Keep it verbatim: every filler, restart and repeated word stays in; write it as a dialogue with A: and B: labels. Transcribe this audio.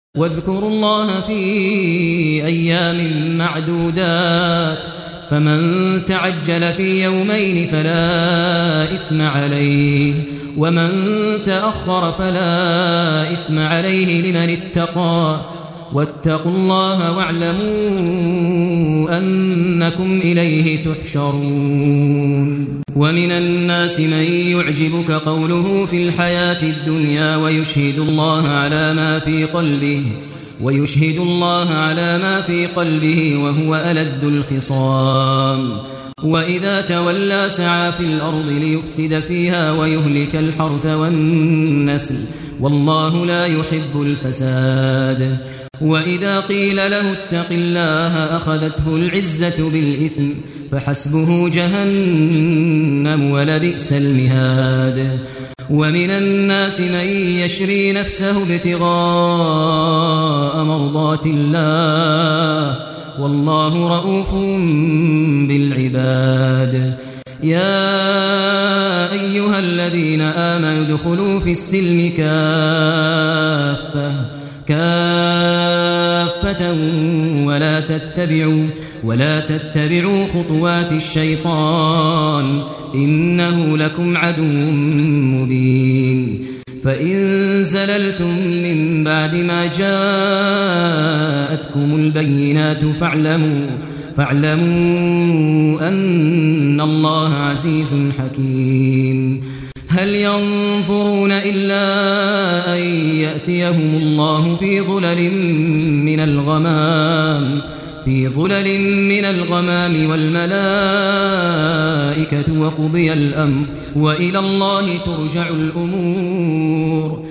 A: واذكروا الله في أيام معدودات فمن تعجل في يومين فلا إثم عليه ومن تأخر فلا إثم عليه لمن اتقى واتقوا الله واعلموا أنكم إليه تحشرون. ومن الناس من يعجبك قوله في الحياة الدنيا ويشهد الله على ما في قلبه ويشهد الله على ما في قلبه وهو ألد الخصام وإذا تولى سعى في الأرض ليفسد فيها ويهلك الحرث والنسل والله لا يحب الفساد. وإذا قيل له اتق الله أخذته العزة بالإثم فحسبه جهنم ولبئس المهاد. ومن الناس من يشري نفسه ابتغاء مرضات الله والله رؤوف بالعباد. يا أيها الذين آمنوا ادخلوا في السلم كافة كافة ولا تتبعوا ولا تتبعوا خطوات الشيطان إنه لكم عدو مبين. فإن زللتم من بعد ما جاءتكم البينات فاعلموا فاعلموا أن الله عزيز حكيم. هل ينظرون إلا أن يأتيهم الله في ظلل من الغمام في ظلل من الغمام والملائكة وقضي الأمر وإلى الله ترجع الأمور.